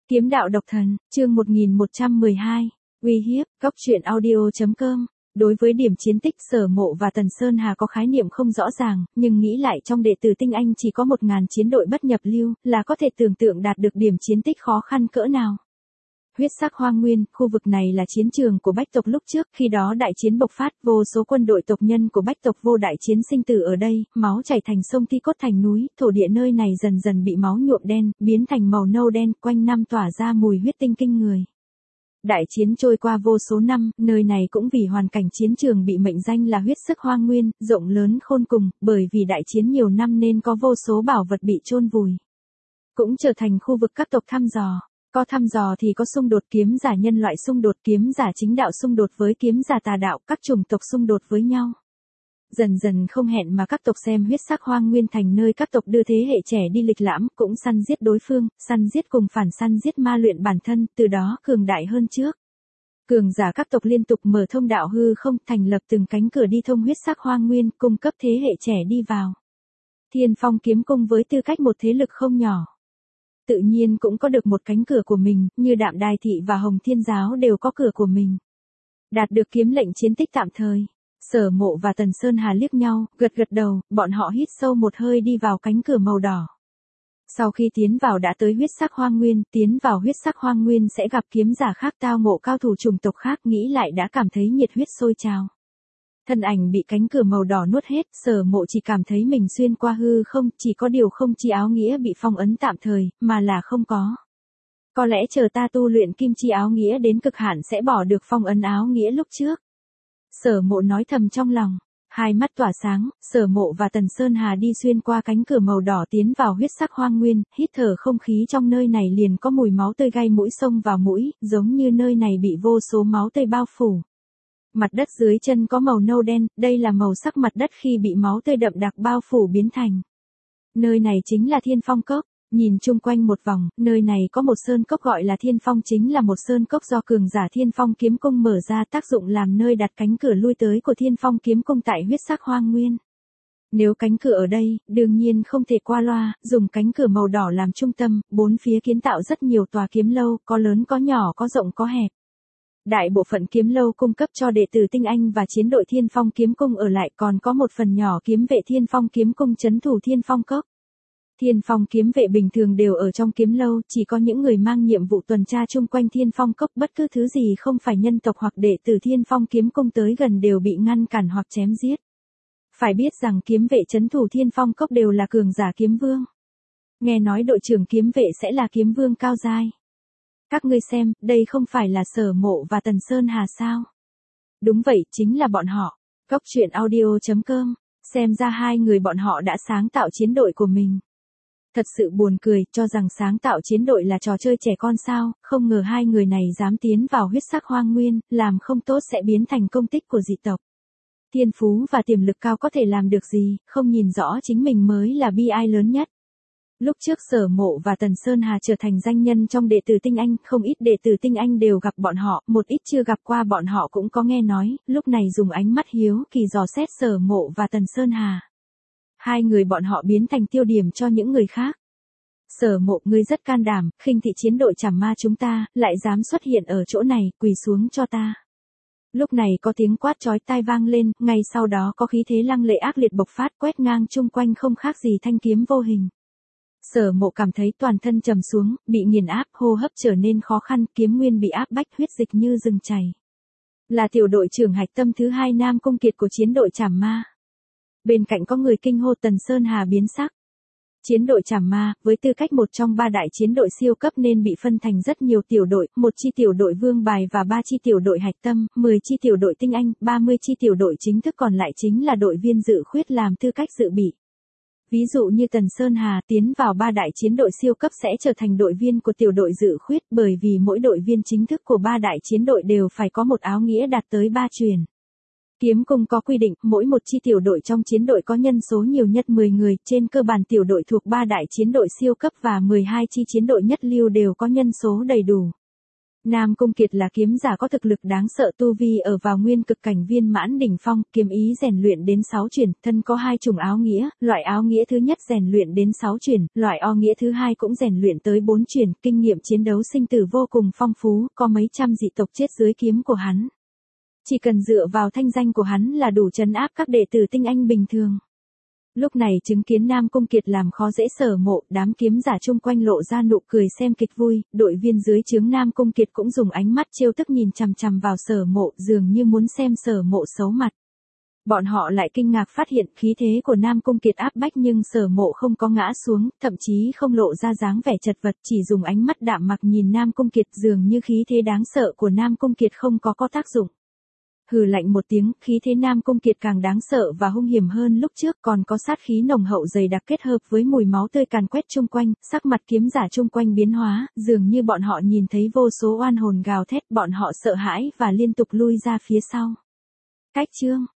Kiếm đạo độc thần, chương 1112, uy hiếp, góc truyện audio.com. Đối với điểm chiến tích Sở Mộ và Tần Sơn Hà có khái niệm không rõ ràng, nhưng nghĩ lại trong đệ tử tinh anh chỉ có 1.000 chiến đội bất nhập lưu, là có thể tưởng tượng đạt được điểm chiến tích khó khăn cỡ nào. Huyết sắc hoang nguyên, khu vực này là chiến trường của Bách tộc lúc trước, khi đó đại chiến bộc phát, vô số quân đội tộc nhân của Bách tộc vô đại chiến sinh tử ở đây, máu chảy thành sông thi cốt thành núi, thổ địa nơi này dần dần bị máu nhuộm đen, biến thành màu nâu đen, quanh năm tỏa ra mùi huyết tinh kinh người. Đại chiến trôi qua vô số năm, nơi này cũng vì hoàn cảnh chiến trường bị mệnh danh là huyết sắc hoang nguyên, rộng lớn khôn cùng, bởi vì đại chiến nhiều năm nên có vô số bảo vật bị chôn vùi. Cũng trở thành khu vực các tộc thăm dò. Có thăm dò thì có xung đột kiếm giả nhân loại xung đột kiếm giả chính đạo xung đột với kiếm giả tà đạo, các chủng tộc xung đột với nhau. Dần dần không hẹn mà các tộc xem huyết sắc hoang nguyên thành nơi các tộc đưa thế hệ trẻ đi lịch lãm, cũng săn giết đối phương, săn giết cùng phản săn giết ma luyện bản thân, từ đó cường đại hơn trước. Cường giả các tộc liên tục mở thông đạo hư không, thành lập từng cánh cửa đi thông huyết sắc hoang nguyên, cung cấp thế hệ trẻ đi vào. Thiên Phong kiếm cung với tư cách một thế lực không nhỏ, tự nhiên cũng có được một cánh cửa của mình, như Đạm Đài Thị và Hồng Thiên Giáo đều có cửa của mình. Đạt được kiếm lệnh chiến tích tạm thời, Sở Mộ và Tần Sơn Hà liếc nhau, gật gật đầu, bọn họ hít sâu một hơi đi vào cánh cửa màu đỏ. Sau khi tiến vào đã tới huyết sắc hoang nguyên, tiến vào huyết sắc hoang nguyên sẽ gặp kiếm giả khác tao ngộ cao thủ chủng tộc khác, nghĩ lại đã cảm thấy nhiệt huyết sôi trào. Thân ảnh bị cánh cửa màu đỏ nuốt hết, Sở Mộ chỉ cảm thấy mình xuyên qua hư không, chỉ có điều không chi áo nghĩa bị phong ấn tạm thời, mà là không có. Có lẽ chờ ta tu luyện kim chi áo nghĩa đến cực hạn sẽ bỏ được phong ấn áo nghĩa lúc trước. Sở Mộ nói thầm trong lòng, hai mắt tỏa sáng, Sở Mộ và Tần Sơn Hà đi xuyên qua cánh cửa màu đỏ tiến vào huyết sắc hoang nguyên, hít thở không khí trong nơi này liền có mùi máu tươi gai mũi xông vào mũi, giống như nơi này bị vô số máu tươi bao phủ. Mặt đất dưới chân có màu nâu đen, đây là màu sắc mặt đất khi bị máu tươi đậm đặc bao phủ biến thành. Nơi này chính là Thiên Phong Cốc, nhìn chung quanh một vòng, nơi này có một sơn cốc gọi là Thiên Phong, chính là một sơn cốc do cường giả Thiên Phong kiếm cung mở ra, tác dụng làm nơi đặt cánh cửa lui tới của Thiên Phong kiếm cung tại huyết sắc hoang nguyên. Nếu cánh cửa ở đây, đương nhiên không thể qua loa, dùng cánh cửa màu đỏ làm trung tâm, bốn phía kiến tạo rất nhiều tòa kiếm lâu, có lớn có nhỏ có rộng có hẹp. Đại bộ phận kiếm lâu cung cấp cho đệ tử tinh anh và chiến đội Thiên Phong kiếm cung ở lại, còn có một phần nhỏ kiếm vệ Thiên Phong kiếm cung trấn thủ Thiên Phong cốc. Thiên Phong kiếm vệ bình thường đều ở trong kiếm lâu, chỉ có những người mang nhiệm vụ tuần tra chung quanh Thiên Phong cốc, bất cứ thứ gì không phải nhân tộc hoặc đệ tử Thiên Phong kiếm cung tới gần đều bị ngăn cản hoặc chém giết. Phải biết rằng kiếm vệ trấn thủ Thiên Phong cốc đều là cường giả kiếm vương. Nghe nói đội trưởng kiếm vệ sẽ là kiếm vương cao giai. Các ngươi xem, đây không phải là Sở Mộ và Tần Sơn Hà sao? Đúng vậy, chính là bọn họ. Góc truyện audio.com, xem ra hai người bọn họ đã sáng tạo chiến đội của mình. Thật sự buồn cười, cho rằng sáng tạo chiến đội là trò chơi trẻ con sao, không ngờ hai người này dám tiến vào huyết sắc hoang nguyên, làm không tốt sẽ biến thành công tích của dị tộc. Thiên phú và tiềm lực cao có thể làm được gì, không nhìn rõ chính mình mới là bi ai lớn nhất. Lúc trước Sở Mộ và Tần Sơn Hà trở thành danh nhân trong đệ tử tinh anh, không ít đệ tử tinh anh đều gặp bọn họ, một ít chưa gặp qua bọn họ cũng có nghe nói, lúc này dùng ánh mắt hiếu kỳ dò xét Sở Mộ và Tần Sơn Hà. Hai người bọn họ biến thành tiêu điểm cho những người khác. Sở Mộ, ngươi rất can đảm, khinh thị chiến đội Trảm Ma chúng ta, lại dám xuất hiện ở chỗ này, quỳ xuống cho ta. Lúc này có tiếng quát chói tai vang lên, ngay sau đó có khí thế lăng lệ ác liệt bộc phát, quét ngang chung quanh không khác gì thanh kiếm vô hình. Sở Mộ cảm thấy toàn thân trầm xuống, bị nghiền áp, hô hấp trở nên khó khăn, kiếm nguyên bị áp bách, huyết dịch như rừng chảy. Là tiểu đội trưởng hạch tâm thứ 2 Nam Cung Kiệt của chiến đội Trảm Ma. Bên cạnh có người kinh hô, Tần Sơn Hà biến sắc. Chiến đội Trảm Ma, với tư cách một trong 3 đại chiến đội siêu cấp nên bị phân thành rất nhiều tiểu đội, 1 chi tiểu đội vương bài và 3 chi tiểu đội hạch tâm, 10 chi tiểu đội tinh anh, 30 chi tiểu đội chính thức, còn lại chính là đội viên dự khuyết làm tư cách dự bị. Ví dụ như Tần Sơn Hà tiến vào 3 đại chiến đội siêu cấp sẽ trở thành đội viên của tiểu đội dự khuyết, bởi vì mỗi đội viên chính thức của 3 đại chiến đội đều phải có một áo nghĩa đạt tới 3 truyền. Kiếm cung có quy định, mỗi một chi tiểu đội trong chiến đội có nhân số nhiều nhất 10 người, trên cơ bản tiểu đội thuộc 3 đại chiến đội siêu cấp và 12 chi chiến đội nhất lưu đều có nhân số đầy đủ. Nam Cung Kiệt là kiếm giả có thực lực đáng sợ, tu vi ở vào nguyên cực cảnh viên mãn đỉnh phong, kiếm ý rèn luyện đến 6 chuyển, thân có 2 chủng áo nghĩa, loại áo nghĩa thứ nhất rèn luyện đến 6 chuyển, loại áo nghĩa thứ hai cũng rèn luyện tới 4 chuyển, kinh nghiệm chiến đấu sinh tử vô cùng phong phú, có mấy trăm dị tộc chết dưới kiếm của hắn. Chỉ cần dựa vào thanh danh của hắn là đủ trấn áp các đệ tử tinh anh bình thường. Lúc này chứng kiến Nam Cung Kiệt làm khó dễ Sở Mộ, đám kiếm giả chung quanh lộ ra nụ cười xem kịch vui, đội viên dưới trướng Nam Cung Kiệt cũng dùng ánh mắt trêu tức nhìn chằm chằm vào Sở Mộ, dường như muốn xem Sở Mộ xấu mặt. Bọn họ lại kinh ngạc phát hiện khí thế của Nam Cung Kiệt áp bách nhưng Sở Mộ không có ngã xuống, thậm chí không lộ ra dáng vẻ chật vật, chỉ dùng ánh mắt đạm mặc nhìn Nam Cung Kiệt, dường như khí thế đáng sợ của Nam Cung Kiệt không có tác dụng. Hừ lạnh một tiếng, khí thế Nam Cung Kiệt càng đáng sợ và hung hiểm hơn lúc trước, còn có sát khí nồng hậu dày đặc kết hợp với mùi máu tươi càn quét chung quanh, sắc mặt kiếm giả chung quanh biến hóa, dường như bọn họ nhìn thấy vô số oan hồn gào thét, bọn họ sợ hãi và liên tục lui ra phía sau. Cách chương